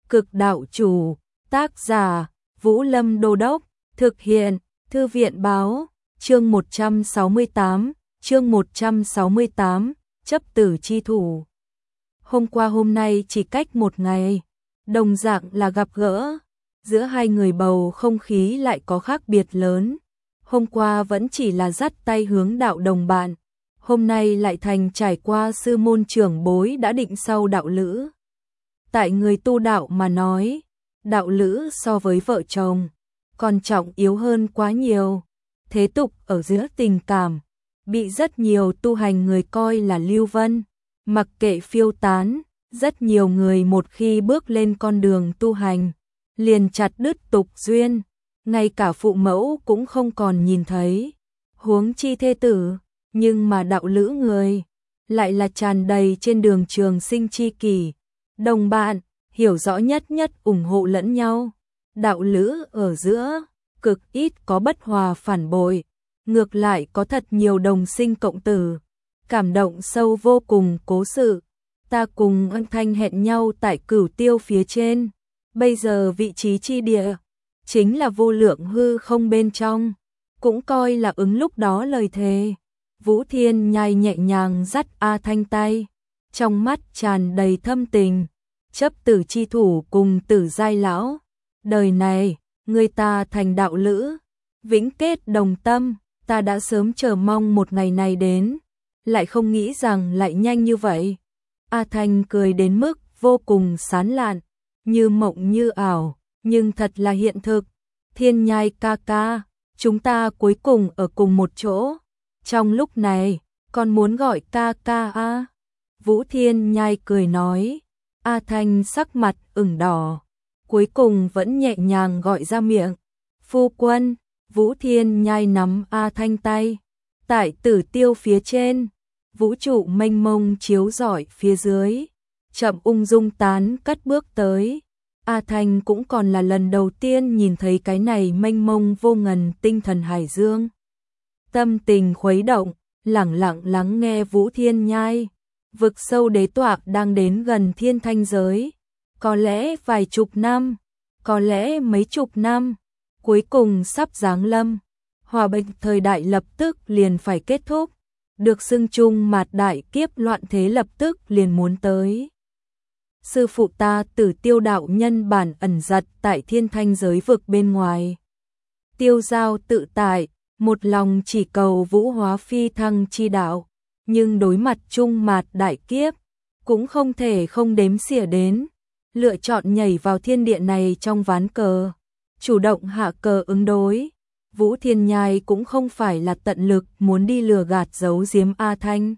Cực đạo chủ, tác giả, Vũ Lâm Đô Đốc, thực hiện, Thư viện báo, chương 168, chấp tử chi thủ. Hôm qua hôm nay chỉ cách một ngày, đồng dạng là gặp gỡ, giữa hai người bầu không khí lại có khác biệt lớn. Hôm qua vẫn chỉ là dắt tay hướng đạo đồng bạn, hôm nay lại thành trải qua sư môn trưởng bối đã định sau đạo lữ. Tại người tu đạo mà nói, đạo lữ so với vợ chồng còn trọng yếu hơn quá nhiều. Thế tục ở giữa tình cảm bị rất nhiều tu hành người coi là lưu vân, mặc kệ phiêu tán. Rất nhiều người một khi bước lên con đường tu hành liền chặt đứt tục duyên, ngay cả phụ mẫu cũng không còn nhìn thấy, huống chi thê tử. Nhưng mà đạo lữ người lại là tràn đầy trên đường trường sinh chi kỷ, đồng bạn, hiểu rõ nhất ủng hộ lẫn nhau. Đạo lữ ở giữa cực ít có bất hòa phản bội, ngược lại có thật nhiều đồng sinh cộng tử, cảm động sâu vô cùng. Cố sự ta cùng Ân Thanh hẹn nhau tại Cửu Tiêu phía trên, bây giờ vị trí chi địa chính là vô lượng hư không bên trong, cũng coi là ứng lúc đó lời thề. Vũ Thiên Nhai nhẹ nhàng dắt A Thanh tay, trong mắt tràn đầy thâm tình. Chấp tử chi thủ cùng Tử giai lão, đời này người ta thành đạo lữ, vĩnh kết đồng tâm. Ta đã sớm chờ mong một ngày này đến, lại không nghĩ rằng lại nhanh như vậy. A Thanh cười đến mức vô cùng sán lạn, như mộng như ảo, nhưng thật là hiện thực. Thiên Nhai ca ca, chúng ta cuối cùng ở cùng một chỗ. Trong lúc này, con muốn gọi ca ca a. Vũ Thiên Nhai cười nói. A Thanh sắc mặt ửng đỏ, cuối cùng vẫn nhẹ nhàng gọi ra miệng. Phu quân. Vũ Thiên Nhai nắm A Thanh tay. Tại Tử Tiêu phía trên, vũ trụ mênh mông chiếu rọi phía dưới, chậm ung dung tán cất bước tới. A Thanh cũng còn là lần đầu tiên nhìn thấy cái này mênh mông vô ngần tinh thần hải dương. Tâm tình khuấy động, lẳng lặng lắng nghe Vũ Thiên Nhai. Vực sâu đế tọa đang đến gần thiên thanh giới, có lẽ vài chục năm, có lẽ mấy chục năm, cuối cùng sắp giáng lâm. Hòa bình thời đại lập tức liền phải kết thúc, được xưng chung mạt đại kiếp loạn thế lập tức liền muốn tới. Sư phụ ta Tử Tiêu đạo nhân bản ẩn giật tại thiên thanh giới vực bên ngoài, tiêu giao tự tại, một lòng chỉ cầu vũ hóa phi thăng chi đạo, nhưng đối mặt chung mạt đại kiếp, cũng không thể không đếm xỉa đến, lựa chọn nhảy vào thiên địa này trong ván cờ, chủ động hạ cờ ứng đối. Vũ Thiên Nhai cũng không phải là tận lực muốn đi lừa gạt giấu giếm A Thanh.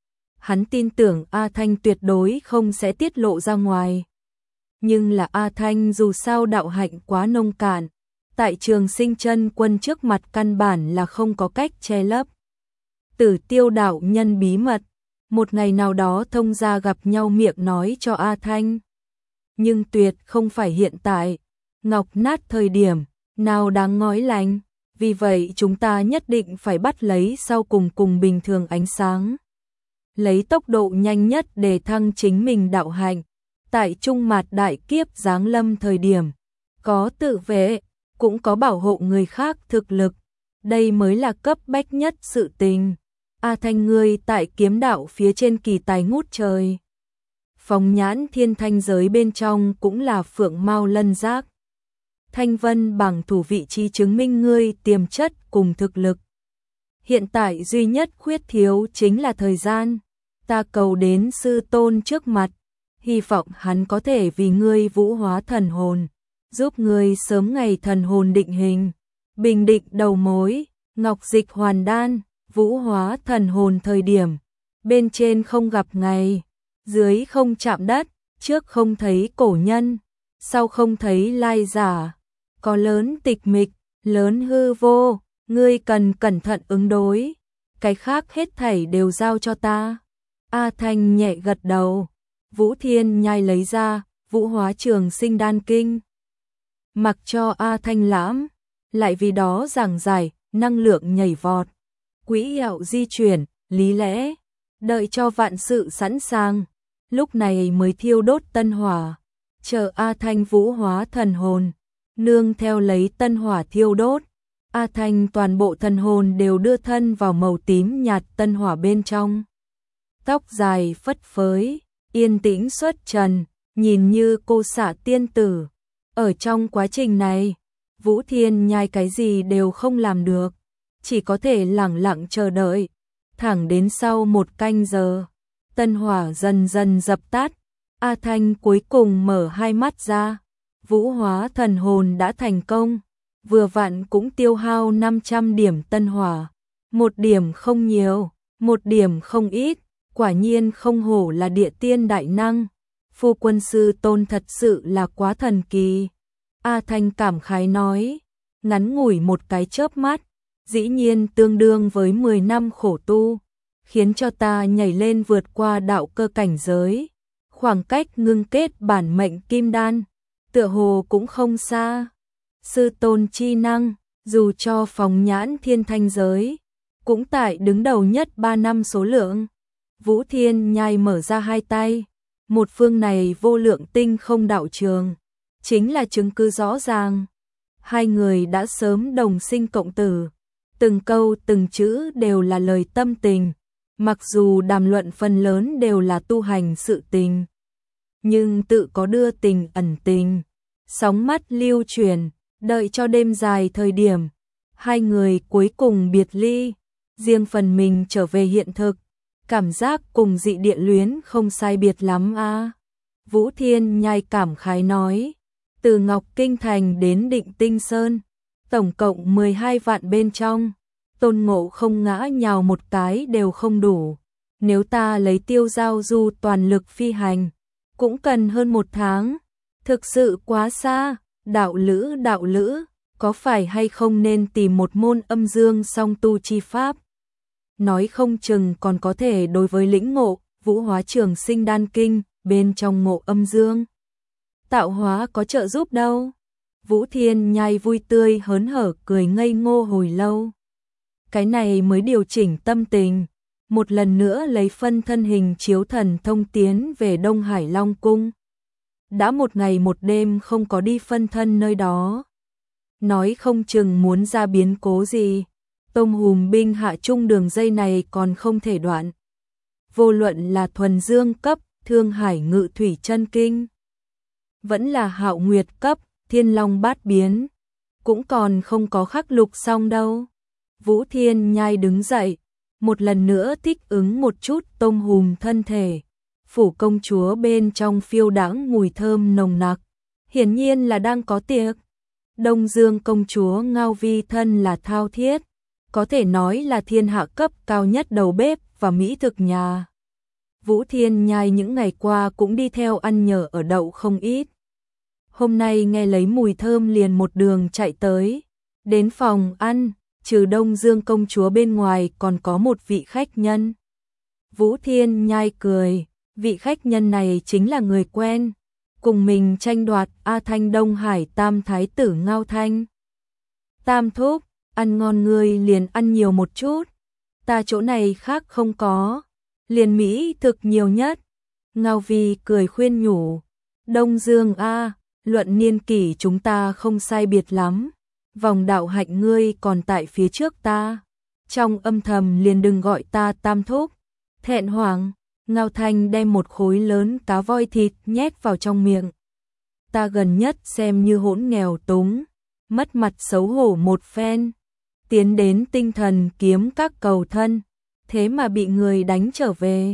Hắn tin tưởng A Thanh tuyệt đối không sẽ tiết lộ ra ngoài. Nhưng là A Thanh dù sao đạo hạnh quá nông cạn, tại Trường Sinh chân quân trước mặt căn bản là không có cách che lấp. Tử Tiêu đạo nhân bí mật, một ngày nào đó thông gia gặp nhau miệng nói cho A Thanh. Nhưng tuyệt không phải hiện tại, ngọc nát thời điểm, nào đáng ngói lành, vì vậy chúng ta nhất định phải bắt lấy sau cùng bình thường ánh sáng. Lấy tốc độ nhanh nhất để thăng chính mình đạo hạnh, tại trung mạt đại kiếp giáng lâm thời điểm, có tự vệ, cũng có bảo hộ người khác thực lực, đây mới là cấp bách nhất sự tình. A Thanh ngươi tại kiếm đạo phía trên kỳ tài ngút trời. Phóng nhãn thiên thanh giới bên trong cũng là phượng mao lân giác. Thanh vân bằng thủ vị trí chứng minh ngươi tiềm chất cùng thực lực. Hiện tại duy nhất khuyết thiếu chính là thời gian. Ta cầu đến sư tôn trước mặt, hy vọng hắn có thể vì ngươi vũ hóa thần hồn, giúp ngươi sớm ngày thần hồn định hình, bình định đầu mối. Ngọc dịch hoàn đan, vũ hóa thần hồn thời điểm, bên trên không gặp ngày, dưới không chạm đất, trước không thấy cổ nhân, sau không thấy lai giả, có lớn tịch mịch, lớn hư vô, ngươi cần cẩn thận ứng đối, cái khác hết thảy đều giao cho ta. A Thanh nhẹ gật đầu. Vũ Thiên Nhai lấy ra vũ hóa trường sinh đan kinh, mặc cho A Thanh lãm, lại vì đó giảng giải, năng lượng nhảy vọt, quỹ đạo di chuyển, lý lẽ, đợi cho vạn sự sẵn sàng, lúc này mới thiêu đốt tân hỏa, chờ A Thanh vũ hóa thần hồn, nương theo lấy tân hỏa thiêu đốt. A Thanh toàn bộ thần hồn đều đưa thân vào màu tím nhạt tân hỏa bên trong. Tóc dài phất phới, yên tĩnh xuất trần, nhìn như cô xạ tiên tử. Ở trong quá trình này, Vũ Thiên Nhai cái gì đều không làm được, chỉ có thể lẳng lặng chờ đợi. Thẳng đến sau 1 canh giờ, tân hỏa dần dần dập tắt, A Thanh cuối cùng mở hai mắt ra. Vũ hóa thần hồn đã thành công, vừa vặn cũng tiêu hao 500 điểm tân hỏa. 1 điểm không nhiều, 1 điểm không ít, quả nhiên không hổ là địa tiên đại năng. Phu quân sư tôn thật sự là quá thần kỳ. A Thanh cảm khái nói, ngắn ngủi một cái chớp mắt, dĩ nhiên tương đương với 10 năm khổ tu, khiến cho ta nhảy lên vượt qua đạo cơ cảnh giới. Khoảng cách ngưng kết bản mệnh kim đan, tựa hồ cũng không xa. Sư tôn chi năng, dù cho phóng nhãn thiên thanh giới, cũng tại đứng đầu nhất 3 năm số lượng. Vũ Thiên Nhai mở ra hai tay, một phương này vô lượng tinh không đạo trường, chính là chứng cứ rõ ràng. Hai người đã sớm đồng sinh cộng tử, từng câu từng chữ đều là lời tâm tình, mặc dù đàm luận phần lớn đều là tu hành sự tình, nhưng tự có đưa tình ẩn tình, sóng mắt lưu truyền, đợi cho đêm dài thời điểm, hai người cuối cùng biệt ly, riêng phần mình trở về hiện thực, cảm giác cùng dị địa luyến không sai biệt lắm a. Vũ Thiên Nhai cảm khái nói, từ Ngọc Kinh Thành đến Định Tinh Sơn, tổng cộng 12 vạn bên trong, Tôn Ngộ không ngã nhào một cái đều không đủ, nếu ta lấy Tiêu Giao Du toàn lực phi hành, cũng cần hơn 1 tháng, thực sự quá xa. Đạo lữ, có phải hay không nên tìm một môn âm dương song tu chi pháp? Nói không chừng còn có thể đối với lĩnh ngộ Vũ hóa trường sinh đan kinh bên trong ngộ âm dương tạo hóa có trợ giúp đâu. Vũ Thiên Nhai vui tươi hớn hở cười ngây ngô hồi lâu. Cái này mới điều chỉnh tâm tình, một lần nữa lấy phân thân hình chiếu thần thông tiến về Đông Hải Long Cung. Đã 1 ngày 1 đêm không có đi phân thân nơi đó, nói không chừng muốn ra biến cố gì. Tôm hùm binh hạ trung đường dây này còn không thể đoạn. Vô luận là thuần dương cấp, Thương Hải Ngự Thủy Chân Kinh, vẫn là Hạo Nguyệt cấp, Thiên Long Bát Biến, cũng còn không có khắc lục xong đâu. Vũ Thiên Nhai đứng dậy, một lần nữa thích ứng một chút tôm hùm thân thể. Phủ công chúa bên trong phiêu đãng mùi thơm nồng nặc, hiển nhiên là đang có tiệc. Đông Dương công chúa Ngao Vi thân là thao thiết, có thể nói là thiên hạ cấp cao nhất đầu bếp và mỹ thực nhà. Vũ Thiên Nhai những ngày qua cũng đi theo ăn nhờ ở đậu không ít. Hôm nay nghe lấy mùi thơm liền một đường chạy tới, đến phòng ăn, trừ Đông Dương công chúa bên ngoài còn có một vị khách nhân. Vũ Thiên Nhai cười, vị khách nhân này chính là người quen, cùng mình tranh đoạt A Thanh Đông Hải Tam Thái tử Ngao Thanh. Tam thúc, ăn ngon ngươi liền ăn nhiều một chút, ta chỗ này khác không có, liền mỹ thực nhiều nhất. Ngao Vi cười khuyên nhủ, Đông Dương a, luận niên kỷ chúng ta không sai biệt lắm, vòng đạo hạnh ngươi còn tại phía trước ta, trong âm thầm liền đừng gọi ta tam thúc. Thẹn hoàng, Ngao Thanh đem một khối lớn cá voi thịt nhét vào trong miệng. Ta gần nhất xem như hỗn nghèo túng, mất mặt xấu hổ một phen, tiến đến tinh thần kiếm các cầu thân, thế mà bị người đánh trở về.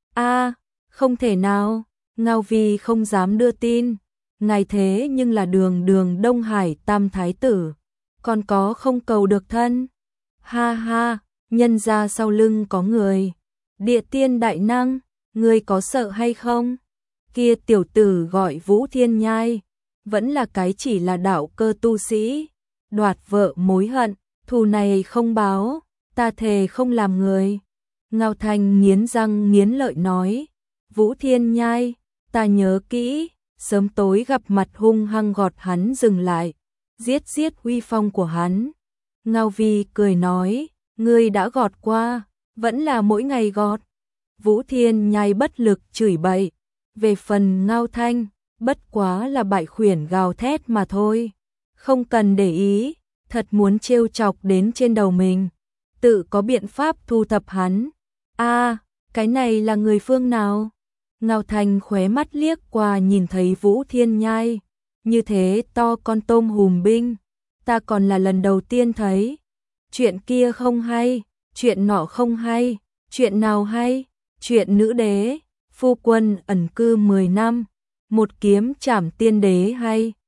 A, không thể nào, Ngao Vi không dám đưa tin, ngài thế nhưng là đường đường Đông Hải Tam Thái tử, còn có không cầu được thân. Ha ha, nhân ra sau lưng có người, địa tiên đại năng, ngươi có sợ hay không? Kia tiểu tử gọi Vũ Thiên Nhai, vẫn là cái chỉ là đạo cơ tu sĩ, đoạt vợ mối hận, thù này không báo, ta thề không làm người. Ngao Thanh nghiến răng nghiến lợi nói, Vũ Thiên Nhai, ta nhớ kỹ, sớm tối gặp mặt hung hăng gọt hắn dừng lại, giết uy phong của hắn. Ngao Vi cười nói, ngươi đã gọt qua, vẫn là mỗi ngày gọt. Vũ Thiên Nhai bất lực chửi bậy, về phần Ngao Thanh, bất quá là bại khuyển gào thét mà thôi. Không cần để ý, thật muốn trêu chọc đến trên đầu mình. Tự có biện pháp thu thập hắn. Cái này là người phương nào? Ngao Thanh khóe mắt liếc qua nhìn thấy Vũ Thiên Nhai. Như thế to con tôm hùm binh. Ta còn là lần đầu tiên thấy. Chuyện kia không hay, chuyện nọ không hay, chuyện nào hay? Chuyện nữ đế, phu quân ẩn cư 10 năm, một kiếm trảm tiên đế hay.